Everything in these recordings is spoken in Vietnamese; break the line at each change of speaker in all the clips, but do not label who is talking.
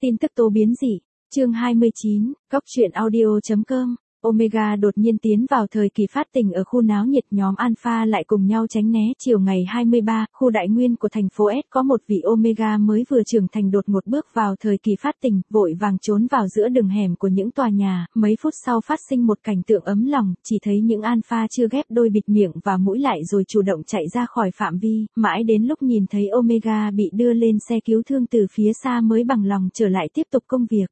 Tin tức tố biến dị, chương 29, Góc truyện audio.com. Omega đột nhiên tiến vào thời kỳ phát tình ở khu náo nhiệt, nhóm Alpha lại cùng nhau tránh né. Chiều ngày 23, khu đại nguyên của thành phố S có một vị Omega mới vừa trưởng thành đột ngột bước vào thời kỳ phát tình, vội vàng trốn vào giữa đường hẻm của những tòa nhà. Mấy phút sau phát sinh một cảnh tượng ấm lòng, chỉ thấy những Alpha chưa ghép đôi bịt miệng và mũi lại rồi chủ động chạy ra khỏi phạm vi, mãi đến lúc nhìn thấy Omega bị đưa lên xe cứu thương từ phía xa mới bằng lòng trở lại tiếp tục công việc.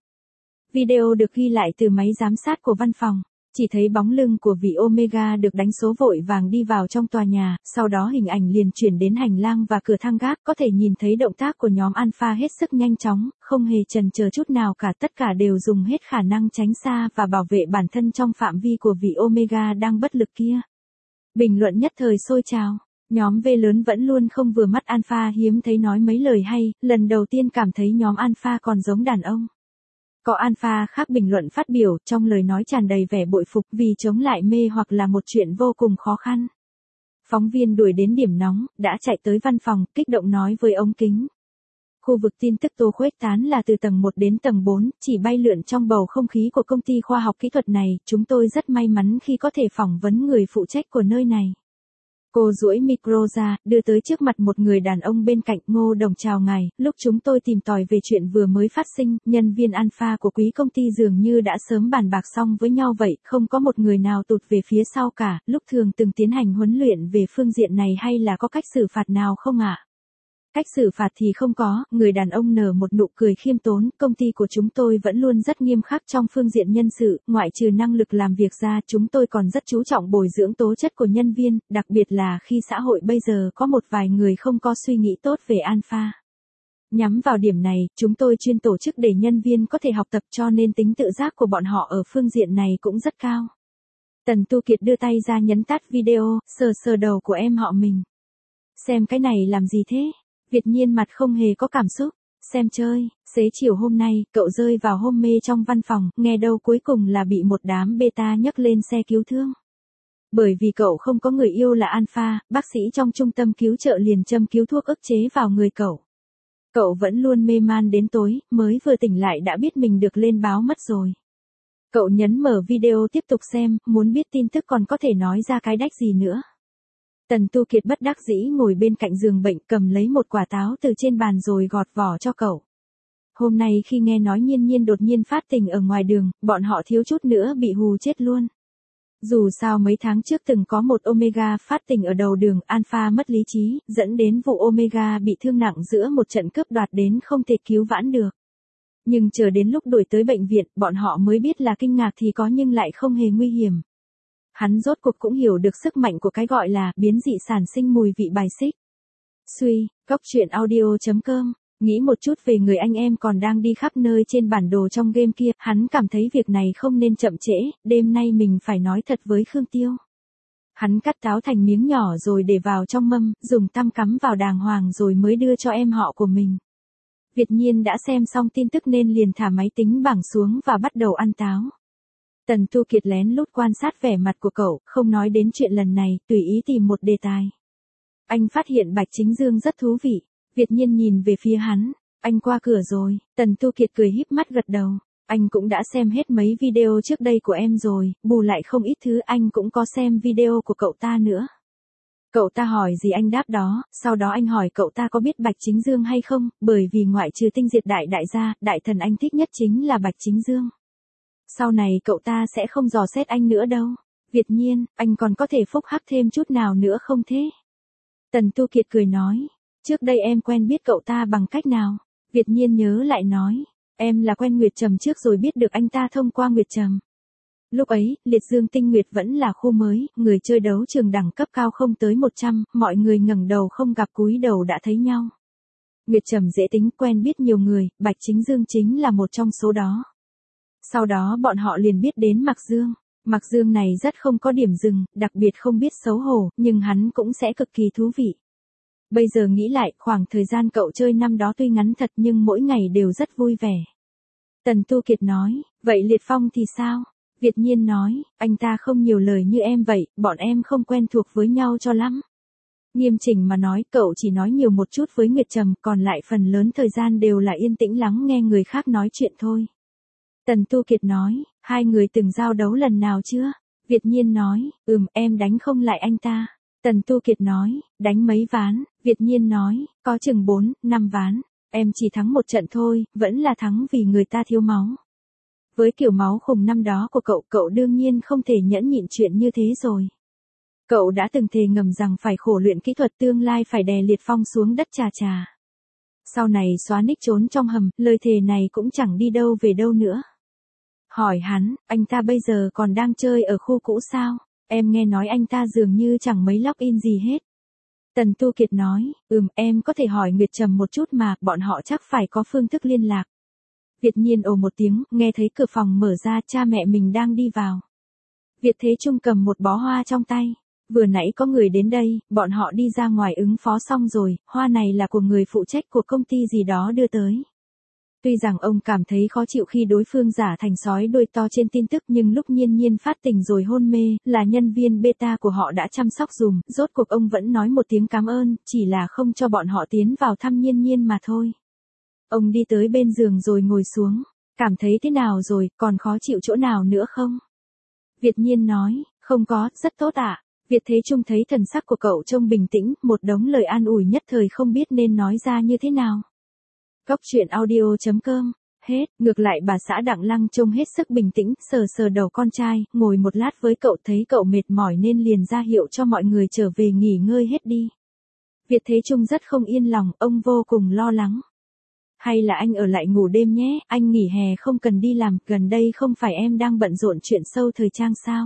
Video được ghi lại từ máy giám sát của văn phòng. Chỉ thấy bóng lưng của vị Omega được đánh số vội vàng đi vào trong tòa nhà, sau đó hình ảnh liền chuyển đến hành lang và cửa thang gác, có thể nhìn thấy động tác của nhóm Alpha hết sức nhanh chóng, không hề chần chờ chút nào cả, tất cả đều dùng hết khả năng tránh xa và bảo vệ bản thân trong phạm vi của vị Omega đang bất lực kia. Bình luận nhất thời sôi trào. Nhóm V lớn vẫn luôn không vừa mắt Alpha hiếm thấy nói mấy lời hay, lần đầu tiên cảm thấy nhóm Alpha còn giống đàn ông. Có Alpha khác bình luận phát biểu, trong lời nói tràn đầy vẻ bội phục vì chống lại mê hoặc là một chuyện vô cùng khó khăn. Phóng viên đuổi đến điểm nóng, đã chạy tới văn phòng, kích động nói với ống kính. Khu vực tin tức tố khuếch tán là từ tầng 1 đến tầng 4, chỉ bay lượn trong bầu không khí của công ty khoa học kỹ thuật này, chúng tôi rất may mắn khi có thể phỏng vấn người phụ trách của nơi này. Cô duỗi micro ra, đưa tới trước mặt một người đàn ông bên cạnh. Ngô Đồng chào ngài, lúc chúng tôi tìm tòi về chuyện vừa mới phát sinh, nhân viên Alpha của quý công ty dường như đã sớm bàn bạc xong với nhau vậy, không có một người nào tụt về phía sau cả, lúc thường từng tiến hành huấn luyện về phương diện này hay là có cách xử phạt nào không ạ? Cách xử phạt thì không có, người đàn ông nở một nụ cười khiêm tốn, công ty của chúng tôi vẫn luôn rất nghiêm khắc trong phương diện nhân sự, ngoại trừ năng lực làm việc ra, chúng tôi còn rất chú trọng bồi dưỡng tố chất của nhân viên, đặc biệt là khi xã hội bây giờ có một vài người không có suy nghĩ tốt về Alpha. Nhắm vào điểm này, chúng tôi chuyên tổ chức để nhân viên có thể học tập, cho nên tính tự giác của bọn họ ở phương diện này cũng rất cao. Tần Tu Kiệt đưa tay ra nhấn tắt video, sờ sờ đầu của em họ mình. Xem cái này làm gì thế? Việt Nhiên mặt không hề có cảm xúc, xem chơi. Xế chiều hôm nay, cậu rơi vào hôn mê trong văn phòng, nghe đâu cuối cùng là bị một đám beta nhấc lên xe cứu thương. Bởi vì cậu không có người yêu là Alpha, bác sĩ trong trung tâm cứu trợ liền châm cứu thuốc ức chế vào người cậu. Cậu vẫn luôn mê man đến tối, mới vừa tỉnh lại đã biết mình được lên báo mất rồi. Cậu nhấn mở video tiếp tục xem, muốn biết tin tức còn có thể nói ra cái đách gì nữa. Tần Tu Kiệt bất đắc dĩ ngồi bên cạnh giường bệnh, cầm lấy một quả táo từ trên bàn rồi gọt vỏ cho cậu. Hôm nay khi nghe nói Nhiên Nhiên đột nhiên phát tình ở ngoài đường, bọn họ thiếu chút nữa bị hù chết luôn. Dù sao mấy tháng trước từng có một Omega phát tình ở đầu đường, Alpha mất lý trí, dẫn đến vụ Omega bị thương nặng giữa một trận cướp đoạt đến không thể cứu vãn được. Nhưng chờ đến lúc đuổi tới bệnh viện, bọn họ mới biết là kinh ngạc thì có nhưng lại không hề nguy hiểm. Hắn rốt cuộc cũng hiểu được sức mạnh của cái gọi là biến dị sản sinh mùi vị bài xích. Suy, Góc truyện audio.com. Nghĩ một chút về người anh em còn đang đi khắp nơi trên bản đồ trong game kia, hắn cảm thấy việc này không nên chậm trễ, đêm nay mình phải nói thật với Khương Tiêu. Hắn cắt táo thành miếng nhỏ rồi để vào trong mâm, dùng tăm cắm vào đàng hoàng rồi mới đưa cho em họ của mình. Việt Nhiên đã xem xong tin tức nên liền thả máy tính bảng xuống và bắt đầu ăn táo. Tần Tu Kiệt lén lút quan sát vẻ mặt của cậu, không nói đến chuyện lần này, tùy ý tìm một đề tài. Anh phát hiện Bạch Chính Dương rất thú vị. Việt Nhiên nhìn về phía hắn. Anh qua cửa rồi. Tần Tu Kiệt cười híp mắt gật đầu. Anh cũng đã xem hết mấy video trước đây của em rồi, bù lại không ít thứ. Anh cũng có xem video của cậu ta nữa. Cậu ta hỏi gì anh đáp đó, sau đó anh hỏi cậu ta có biết Bạch Chính Dương hay không, bởi vì ngoại trừ tinh diệt đại gia, đại thần anh thích nhất chính là Bạch Chính Dương. Sau này cậu ta sẽ không dò xét anh nữa đâu. Việt Nhiên, anh còn có thể phúc hắc thêm chút nào nữa không thế? Tần Tu Kiệt cười nói. Trước đây em quen biết cậu ta bằng cách nào? Việt Nhiên nhớ lại nói. Em là quen Nguyệt Trầm trước rồi biết được anh ta thông qua Nguyệt Trầm. Lúc ấy, Liệt Dương Tinh Nguyệt vẫn là khu mới, người chơi đấu trường đẳng cấp cao không tới 100, mọi người ngẩng đầu không gặp cúi đầu đã thấy nhau. Nguyệt Trầm dễ tính, quen biết nhiều người, Bạch Chính Dương chính là một trong số đó. Sau đó bọn họ liền biết đến Mạc Dương. Mạc Dương này rất không có điểm dừng, đặc biệt không biết xấu hổ, nhưng hắn cũng sẽ cực kỳ thú vị. Bây giờ nghĩ lại, khoảng thời gian cậu chơi năm đó tuy ngắn thật nhưng mỗi ngày đều rất vui vẻ. Tần Tu Kiệt nói, vậy Liệt Phong thì sao? Việt Nhiên nói, anh ta không nhiều lời như em vậy, bọn em không quen thuộc với nhau cho lắm. Nghiêm chỉnh mà nói, cậu chỉ nói nhiều một chút với Nguyệt Trầm, còn lại phần lớn thời gian đều là yên tĩnh lắng nghe người khác nói chuyện thôi. Tần Tu Kiệt nói, hai người từng giao đấu lần nào chưa? Việt Nhiên nói, em đánh không lại anh ta. Tần Tu Kiệt nói, đánh mấy ván? Việt Nhiên nói, có chừng 4, 5 ván. Em chỉ thắng một trận thôi, vẫn là thắng vì người ta thiếu máu. Với kiểu máu khủng năm đó của cậu đương nhiên không thể nhẫn nhịn chuyện như thế rồi. Cậu đã từng thề ngầm rằng phải khổ luyện kỹ thuật tương lai phải đè Liệt Phong xuống đất trà. Sau này xóa nick trốn trong hầm, lời thề này cũng chẳng đi đâu về đâu nữa. Hỏi hắn, anh ta bây giờ còn đang chơi ở khu cũ sao? Em nghe nói anh ta dường như chẳng mấy login gì hết. Tần Tu Kiệt nói, em có thể hỏi Nguyệt Trầm một chút mà, bọn họ chắc phải có phương thức liên lạc. Việt Nhiên ồ một tiếng, nghe thấy cửa phòng mở ra, cha mẹ mình đang đi vào. Việt Thế Trung cầm một bó hoa trong tay. Vừa nãy có người đến đây, bọn họ đi ra ngoài ứng phó xong rồi, hoa này là của người phụ trách của công ty gì đó đưa tới. Tuy rằng ông cảm thấy khó chịu khi đối phương giả thành sói đuôi to trên tin tức, nhưng lúc Nhiên Nhiên phát tình rồi hôn mê, là nhân viên beta của họ đã chăm sóc dùm, rốt cuộc ông vẫn nói một tiếng cảm ơn, chỉ là không cho bọn họ tiến vào thăm Nhiên Nhiên mà thôi. Ông đi tới bên giường rồi ngồi xuống, cảm thấy thế nào rồi, còn khó chịu chỗ nào nữa không? Việt Nhiên nói, không có, rất tốt ạ. Việt Thế Trung thấy thần sắc của cậu trông bình tĩnh, một đống lời an ủi nhất thời không biết nên nói ra như thế nào. Cóc truyện audio.com. Hết, ngược lại bà xã Đặng Lăng trông hết sức bình tĩnh, sờ đầu con trai, ngồi một lát với cậu thấy cậu mệt mỏi nên liền ra hiệu cho mọi người trở về nghỉ ngơi hết đi. Việt Thế Trung rất không yên lòng, ông vô cùng lo lắng. Hay là anh ở lại ngủ đêm nhé, anh nghỉ hè không cần đi làm, gần đây không phải em đang bận rộn chuyện show thời trang sao?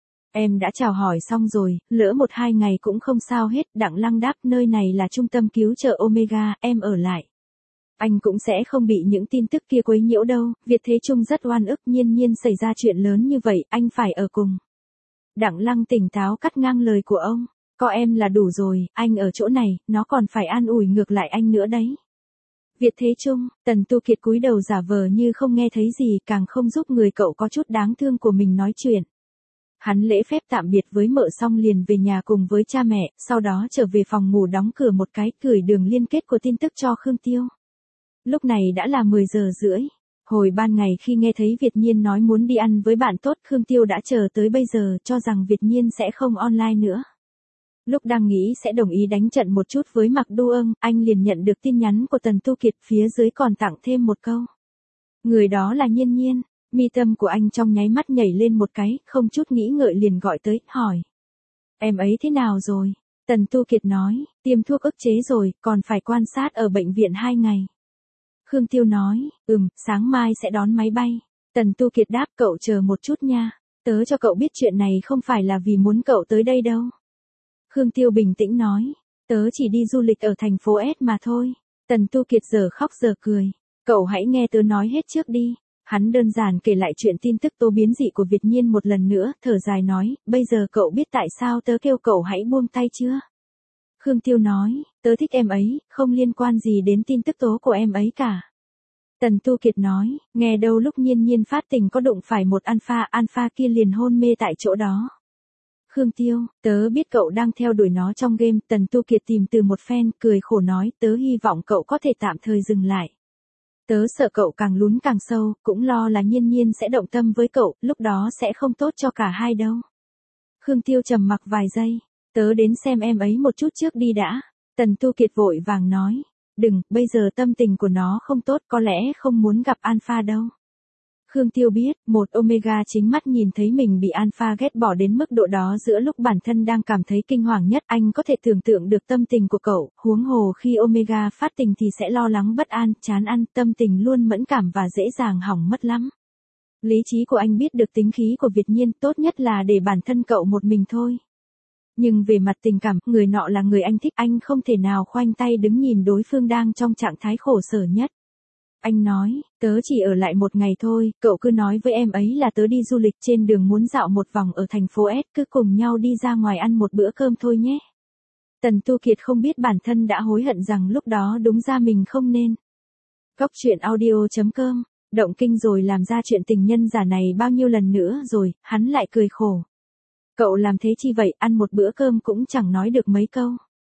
Em đã chào hỏi xong rồi, lỡ 1-2 ngày cũng không sao hết, Đặng Lăng đáp, nơi này là trung tâm cứu trợ Omega, em ở lại. Anh cũng sẽ không bị những tin tức kia quấy nhiễu đâu. Việt Thế Trung rất oan ức, Nhiên xảy ra chuyện lớn như vậy, anh phải ở cùng. Đặng Lăng tỉnh táo cắt ngang lời của ông. Có em là đủ rồi, anh ở chỗ này, nó còn phải an ủi ngược lại anh nữa đấy. Việt Thế Trung, Tần Tu Kiệt cúi đầu giả vờ như không nghe thấy gì, càng không giúp người cậu có chút đáng thương của mình nói chuyện. Hắn lễ phép tạm biệt với mợ xong liền về nhà cùng với cha mẹ, sau đó trở về phòng ngủ đóng cửa một cái, gửi đường liên kết của tin tức cho Khương Tiêu. Lúc này đã là 10 giờ rưỡi. Hồi ban ngày khi nghe thấy Việt Nhiên nói muốn đi ăn với bạn tốt, Khương Tiêu đã chờ tới bây giờ, cho rằng Việt Nhiên sẽ không online nữa. Lúc đang nghĩ sẽ đồng ý đánh trận một chút với Mạc Đu Ân, anh liền nhận được tin nhắn của Tần Tu Kiệt, phía dưới còn tặng thêm một câu. Người đó là Nhiên. Mi tâm của anh trong nháy mắt nhảy lên một cái, không chút nghĩ ngợi liền gọi tới, hỏi. Em ấy thế nào rồi? Tần Tu Kiệt nói, tiêm thuốc ức chế rồi, còn phải quan sát ở bệnh viện 2 ngày. Khương Tiêu nói, sáng mai sẽ đón máy bay. Tần Tu Kiệt đáp, cậu chờ một chút nha. Tớ cho cậu biết chuyện này không phải là vì muốn cậu tới đây đâu. Khương Tiêu bình tĩnh nói, tớ chỉ đi du lịch ở thành phố S mà thôi. Tần Tu Kiệt giờ khóc giờ cười. Cậu hãy nghe tớ nói hết trước đi. Hắn đơn giản kể lại chuyện tin tức tố biến dị của Việt Nhiên một lần nữa, thở dài nói, bây giờ cậu biết tại sao tớ kêu cậu hãy buông tay chưa? Khương Tiêu nói, tớ thích em ấy, không liên quan gì đến tin tức tố của em ấy cả. Tần Tu Kiệt nói, nghe đâu lúc Nhiên phát tình có đụng phải một alpha kia liền hôn mê tại chỗ đó. Khương Tiêu, tớ biết cậu đang theo đuổi nó trong game, Tần Tu Kiệt tìm từ một fan, cười khổ nói, tớ hy vọng cậu có thể tạm thời dừng lại. Tớ sợ cậu càng lún càng sâu, cũng lo là Nhiên sẽ động tâm với cậu, lúc đó sẽ không tốt cho cả hai đâu. Khương Tiêu trầm mặc vài giây, tớ đến xem em ấy một chút trước đi đã. Tần Tu Kiệt vội vàng nói, đừng, bây giờ tâm tình của nó không tốt, có lẽ không muốn gặp Alpha đâu. Khương Tiêu biết, một Omega chính mắt nhìn thấy mình bị Alpha ghét bỏ đến mức độ đó giữa lúc bản thân đang cảm thấy kinh hoàng nhất, anh có thể tưởng tượng được tâm tình của cậu, huống hồ khi Omega phát tình thì sẽ lo lắng bất an, chán ăn, tâm tình luôn mẫn cảm và dễ dàng hỏng mất lắm. Lý trí của anh biết được tính khí của Việt Nhiên, tốt nhất là để bản thân cậu một mình thôi. Nhưng về mặt tình cảm, người nọ là người anh thích, anh không thể nào khoanh tay đứng nhìn đối phương đang trong trạng thái khổ sở nhất. Anh nói, tớ chỉ ở lại 1 ngày thôi, cậu cứ nói với em ấy là tớ đi du lịch trên đường muốn dạo một vòng ở thành phố S, cứ cùng nhau đi ra ngoài ăn một bữa cơm thôi nhé. Tần Tu Kiệt không biết bản thân đã hối hận rằng lúc đó đúng ra mình không nên. Cóc truyện audio.com, động kinh rồi làm ra chuyện tình nhân giả này bao nhiêu lần nữa rồi, hắn lại cười khổ. Cậu làm thế chi vậy, ăn một bữa cơm cũng chẳng nói được mấy câu.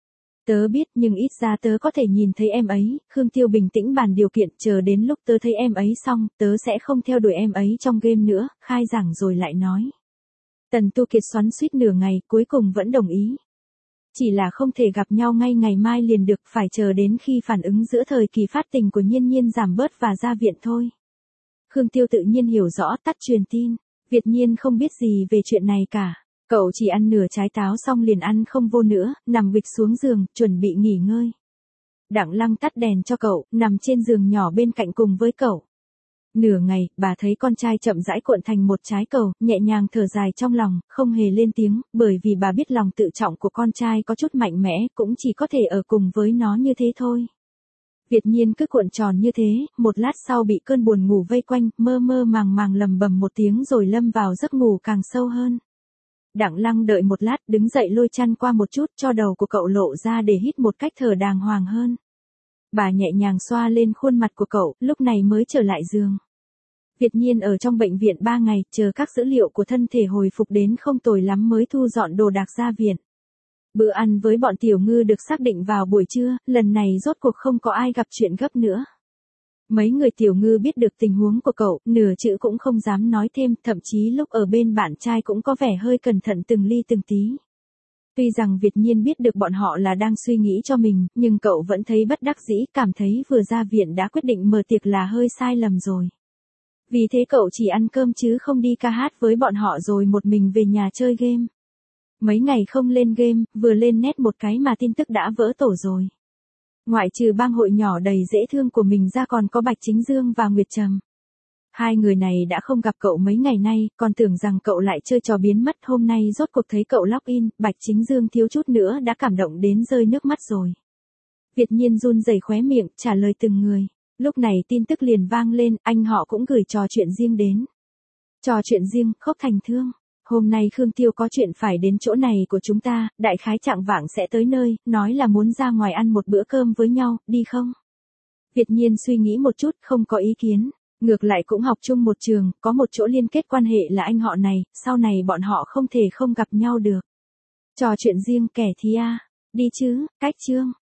Tớ biết nhưng ít ra tớ có thể nhìn thấy em ấy, Khương Tiêu bình tĩnh bàn điều kiện, chờ đến lúc tớ thấy em ấy xong, tớ sẽ không theo đuổi em ấy trong game nữa, khai giảng rồi lại nói. Tần Tu Kiệt xoắn xuýt nửa ngày, cuối cùng vẫn đồng ý. Chỉ là không thể gặp nhau ngay ngày mai liền được, phải chờ đến khi phản ứng giữa thời kỳ phát tình của Nhiên Nhiên giảm bớt và ra viện thôi. Khương Tiêu tự nhiên hiểu rõ, tắt truyền tin. Việt Nhiên không biết gì về chuyện này cả. Cậu chỉ ăn nửa trái táo xong liền ăn không vô nữa, nằm bịch xuống giường, chuẩn bị nghỉ ngơi. Đặng Lăng tắt đèn cho cậu, nằm trên giường nhỏ bên cạnh cùng với cậu. Nửa ngày, bà thấy con trai chậm rãi cuộn thành một trái cầu, nhẹ nhàng thở dài trong lòng, không hề lên tiếng, bởi vì bà biết lòng tự trọng của con trai có chút mạnh mẽ, cũng chỉ có thể ở cùng với nó như thế thôi. Việt Nhiên cứ cuộn tròn như thế, một lát sau bị cơn buồn ngủ vây quanh, mơ mơ màng màng lầm bầm một tiếng rồi lâm vào giấc ngủ càng sâu hơn. Đặng Lăng đợi một lát, đứng dậy lôi chăn qua một chút cho đầu của cậu lộ ra để hít một cách thở đàng hoàng hơn. Bà nhẹ nhàng xoa lên khuôn mặt của cậu, lúc này mới trở lại giường. Việt Nhiên ở trong bệnh viện 3 ngày, chờ các dữ liệu của thân thể hồi phục đến không tồi lắm mới thu dọn đồ đạc ra viện. Bữa ăn với bọn Tiểu Ngư được xác định vào buổi trưa, lần này rốt cuộc không có ai gặp chuyện gấp nữa. Mấy người Tiểu Ngư biết được tình huống của cậu, nửa chữ cũng không dám nói thêm, thậm chí lúc ở bên bạn trai cũng có vẻ hơi cẩn thận từng ly từng tí. Tuy rằng Việt Nhiên biết được bọn họ là đang suy nghĩ cho mình, nhưng cậu vẫn thấy bất đắc dĩ, cảm thấy vừa ra viện đã quyết định mở tiệc là hơi sai lầm rồi. Vì thế cậu chỉ ăn cơm chứ không đi ca hát với bọn họ rồi một mình về nhà chơi game. Mấy ngày không lên game, vừa lên net một cái mà tin tức đã vỡ tổ rồi. Ngoại trừ bang hội nhỏ đầy dễ thương của mình ra còn có Bạch Chính Dương và Nguyệt Trầm. Hai người này đã không gặp cậu mấy ngày nay, còn tưởng rằng cậu lại chơi trò biến mất, hôm nay rốt cuộc thấy cậu login, Bạch Chính Dương thiếu chút nữa đã cảm động đến rơi nước mắt rồi. Việt Nhiên run rẩy khóe miệng, trả lời từng người. Lúc này tin tức liền vang lên, anh họ cũng gửi trò chuyện riêng đến. Trò chuyện riêng, Khốc Thành Thương. Hôm nay Khương Tiêu có chuyện phải đến chỗ này của chúng ta, đại khái chạng vạng sẽ tới nơi, nói là muốn ra ngoài ăn một bữa cơm với nhau, đi không? Việt Nhiên suy nghĩ một chút, không có ý kiến. Ngược lại cũng học chung một trường, có một chỗ liên kết quan hệ là anh họ này, sau này bọn họ không thể không gặp nhau được. Trò chuyện riêng kẻ thì đi chứ, cách chương.